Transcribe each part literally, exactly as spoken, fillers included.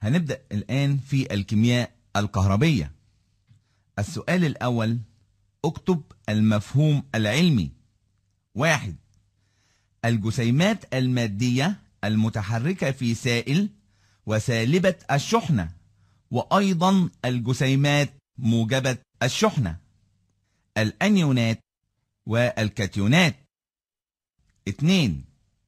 هنبدأ الآن في الكيمياء الكهربية. السؤال الأول: اكتب المفهوم العلمي. واحد: الجسيمات المادية المتحركة في سائل وسالبة الشحنة، وأيضا الجسيمات موجبة الشحنة، الأنيونات والكاتيونات. اثنين: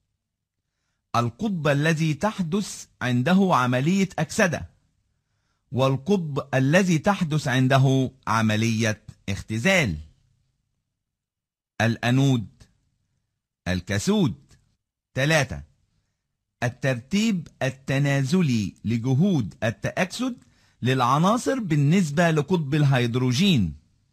القطب الذي تحدث عنده عملية أكسدة، والقطب الذي تحدث عنده عملية اختزال، الأنود، الكاثود. ثلاثة: الترتيب التنازلي لجهود التأكسد للعناصر بالنسبة لقطب الهيدروجين،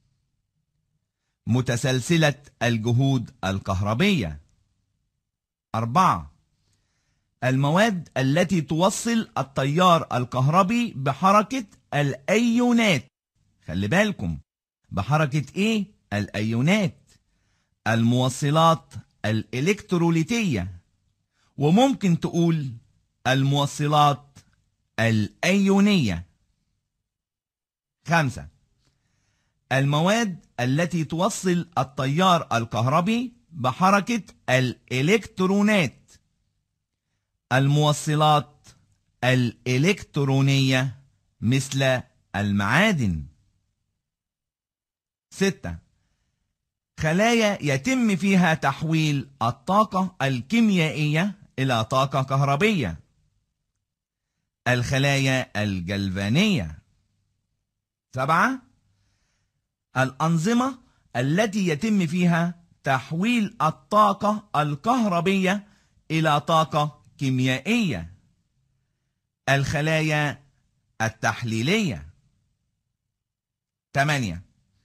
متسلسلة الجهود الكهربية. أربعة: المواد التي توصل التيار الكهربي بحركة الأيونات. خلي بالكم، بحركة إيه؟ الأيونات. الموصلات الإلكتروليتية، وممكن تقول الموصلات الأيونية. خمسة: المواد التي توصل التيار الكهربي بحركة الإلكترونات. الموصلات الإلكترونية مثل المعادن. ستة: خلايا يتم فيها تحويل الطاقة الكيميائية إلى طاقة كهربية. الخلايا الجلفانية. سبعة: الأنظمة التي يتم فيها تحويل الطاقة الكهربية إلى طاقة كيميائية. الخلايا التحليلية. ثمانية: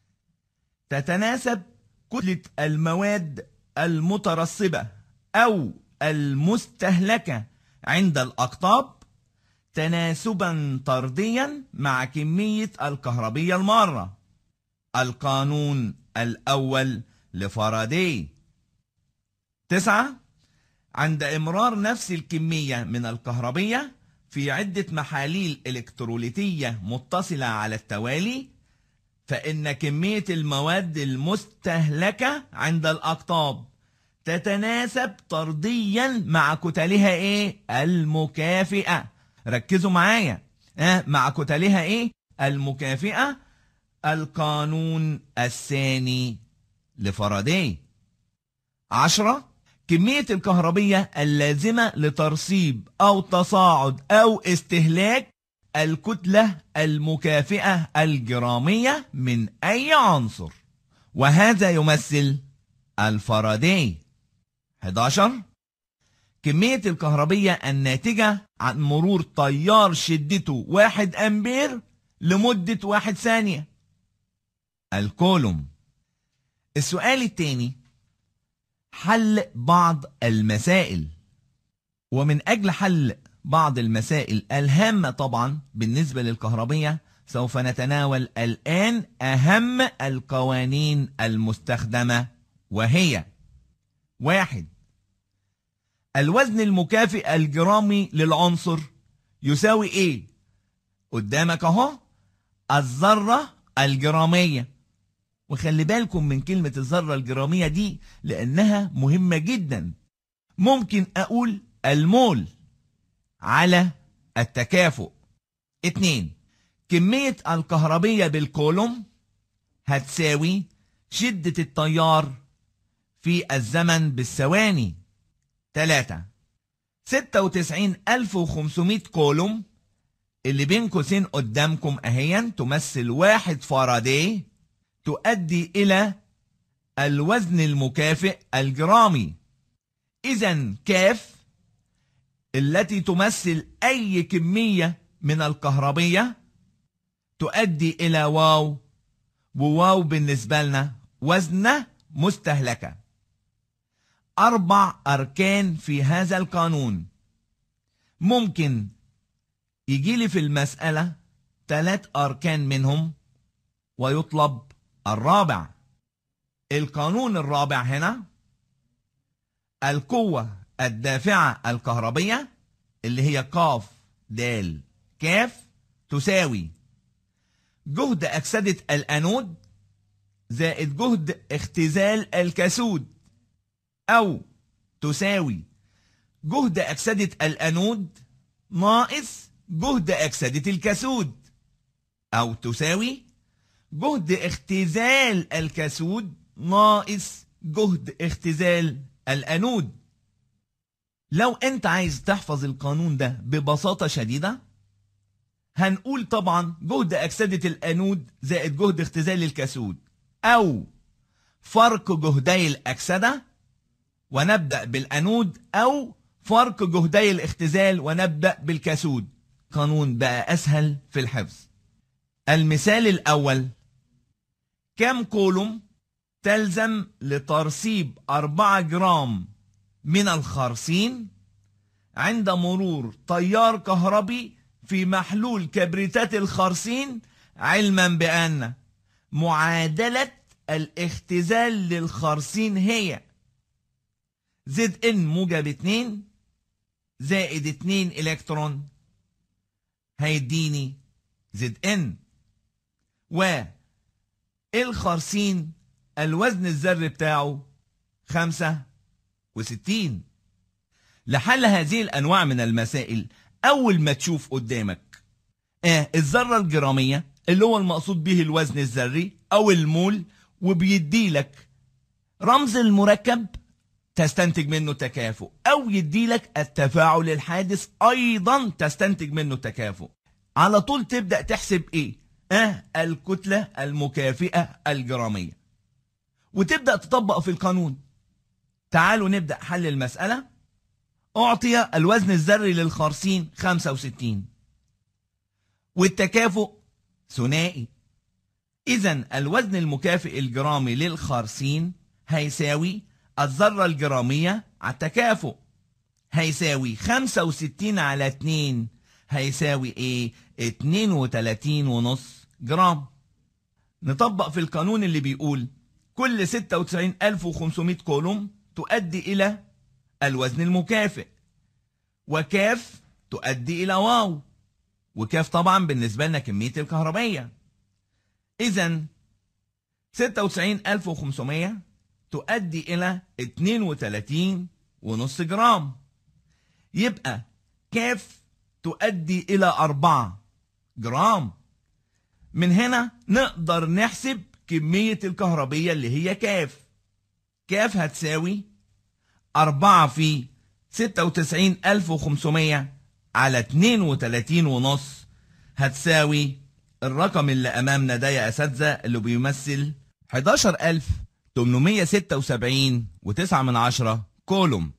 تتناسب كتلة المواد المترسبة أو المستهلكة عند الأقطاب تناسبا طرديا مع كمية الكهربية المارة. القانون الأول لفاراداي. تسعة: عند إمرار نفس الكمية من الكهربية في عدة محاليل إلكتروليتية متصلة على التوالي، فإن كمية المواد المستهلكة عند الأقطاب تتناسب طرديا مع كتلها إيه؟ المكافئة. ركزوا معايا، أه؟ مع كتلها إيه؟ المكافئة. القانون الثاني لفاراداي. عشرة: كمية الكهربية اللازمة لترسيب أو تصاعد أو استهلاك الكتلة المكافئة الجرامية من أي عنصر، وهذا يمثل الفاراداي. أحد عشر: كمية الكهربية الناتجة عن مرور تيار شدته واحد أمبير لمدة واحد ثانية، الكولوم. السؤال الثاني: حل بعض المسائل. ومن أجل حل بعض المسائل الهامة طبعا بالنسبة للكهربية سوف نتناول الآن أهم القوانين المستخدمة، وهي: واحد: الوزن المكافئ الجرامي للعنصر يساوي إيه؟ قدامك أهو الذرة الجرامية. وخلي بالكم من كلمة الذرة الجرامية دي لأنها مهمة جدا. ممكن أقول المول على التكافؤ. اتنين: كمية الكهربية بالكولوم هتساوي شدة التيار في الزمن بالثواني. تلاتة: ستة وتسعين ألف وخمسمائة كولوم اللي بين قوسين قدامكم اهيا تمثل واحد فاراداي، تؤدي إلى الوزن المكافئ الجرامي. إذن كاف التي تمثل أي كمية من الكهربية تؤدي إلى واو، وواو بالنسبة لنا وزن مستهلكة. أربع أركان في هذا القانون. ممكن يجي لي في المسألة ثلاث أركان منهم ويطلب الرابع. القانون الرابع هنا القوة الدافعة الكهربية اللي هي ق د كاف تساوي جهد أكسدة الأنود زائد جهد اختزال الكاثود، أو تساوي جهد أكسدة الأنود ناقص جهد أكسدة الكاثود، أو تساوي جهد اختزال الكاثود ناقص جهد اختزال الأنود. لو أنت عايز تحفظ القانون ده ببساطة شديدة، هنقول طبعا جهد أكسدة الأنود زائد جهد اختزال الكاثود، أو فرق جهدي الأكسدة ونبدأ بالأنود، أو فرق جهدي الاختزال ونبدأ بالكاثود. قانون بقى أسهل في الحفظ. المثال الأول: كم كولوم تلزم لترسيب أربعة جرام من الخرسين عند مرور تيار كهربي في محلول كبريتات الخرسين، علما بأن معادلة الاختزال للخرسين هي زد ان موجب اتنين زائد اتنين الكترون، هيديني زد ان. والخرسين الوزن الذري بتاعه خمسة وستين. لحل هذه الأنواع من المسائل، أول ما تشوف قدامك آه الذرة الجرامية اللي هو المقصود به الوزن الذري أو المول، وبيديلك رمز المركب تستنتج منه تكافؤ، أو يديلك التفاعل الحادث أيضا تستنتج منه تكافؤ. على طول تبدأ تحسب إيه؟ آه الكتلة المكافئة الجرامية، وتبدأ تطبق في القانون. تعالوا نبدأ حل المسألة. أعطي الوزن الذري للخرسين خمسة وستين والتكافؤ ثنائي، إذن الوزن المكافئ الجرامي للخرسين هيساوي الذرة الجرامية على التكافؤ، هيساوي خمسة وستين على اتنين، هيساوي ايه؟ اتنين وتلاتين ونص جرام. نطبق في القانون اللي بيقول كل ستة وتسعين ألف وخمسمائة كولوم تؤدي إلى الوزن المكافئ، وكاف تؤدي إلى واو، وكاف طبعا بالنسبة لنا كمية الكهربية. إذن ستة وتسعين ألف وخمسمائة تؤدي إلى اتنين وتلاتين ونص جرام، يبقى كاف تؤدي إلى أربعة جرام. من هنا نقدر نحسب كمية الكهربية اللي هي كاف. كاف هتساوي أربعة في ستة وتسعين ألف وخمسمائة على اتنين وتلاتين ونص، هتساوي الرقم اللي أمامنا ده يا أساتذة اللي بيمثل حداشر ألف تمنمية ستة وسبعين وتسعة من عشرة كولوم.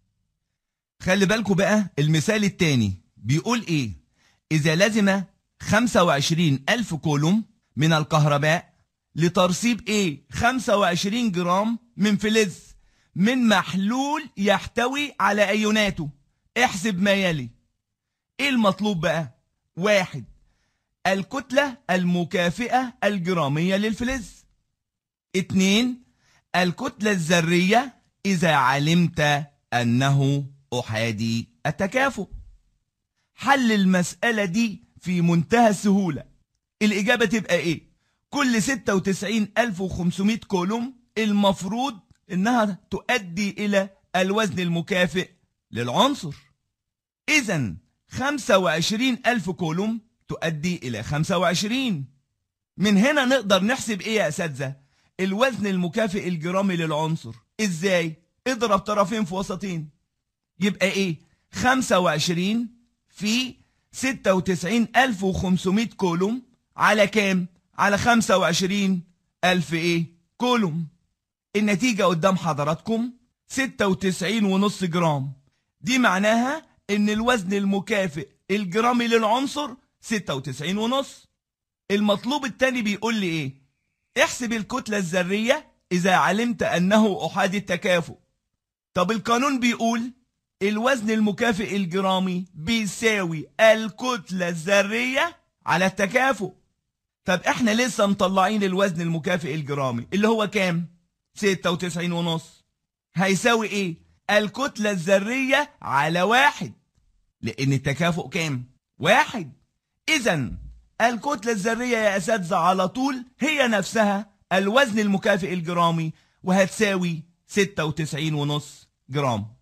خلي بالكوا بقى المثال التاني بيقول ايه؟ إذا لزم خمسة وعشرين ألف كولوم من الكهرباء لترسيب ايه؟ خمسة وعشرين جرام من فلز من محلول يحتوي على أيوناته. احسب ما يلي. ايه المطلوب بقى؟ واحد، الكتلة المكافئة الجرامية للفلز. اتنين، الكتلة الذرية إذا علمت أنه أحادي التكافؤ. حل المسألة دي في منتهى السهولة. الإجابة تبقى إيه؟ كل ستة وتسعين ألف وخمسمائة كولوم المفروض إنها تؤدي إلى الوزن المكافئ للعنصر. إذن خمسة وعشرين ألف كولوم تؤدي إلى خمسة وعشرين. من هنا نقدر نحسب إيه يا أساتذة؟ الوزن المكافئ الجرامي للعنصر. إزاي؟ اضرب طرفين في وسطين، يبقى إيه؟ خمسة وعشرين في ستة وتسعين ألف وخمسمائة كولوم على كام؟ على خمسة وعشرين ألف إيه؟ كولوم. النتيجة قدام حضراتكم ستة وتسعين ونص جرام. دي معناها إن الوزن المكافئ الجرامي للعنصر ستة وتسعين ونص. المطلوب التاني بيقول لي إيه؟ احسب الكتلة الذرية إذا علمت أنه أحادي التكافؤ. طب القانون بيقول الوزن المكافئ الجرامي بيساوي الكتلة الذرية على التكافؤ. طب احنا لسه مطلعين الوزن المكافئ الجرامي اللي هو كام؟ ستة وتسعين ونص. هيساوي ايه؟ الكتلة الذرية على واحد، لأن التكافؤ كام؟ واحد. إذا الكتلة الذرية يا أساتذة على طول هي نفسها الوزن المكافئ الجرامي، وهتساوي ستة وتسعين ونص جرام.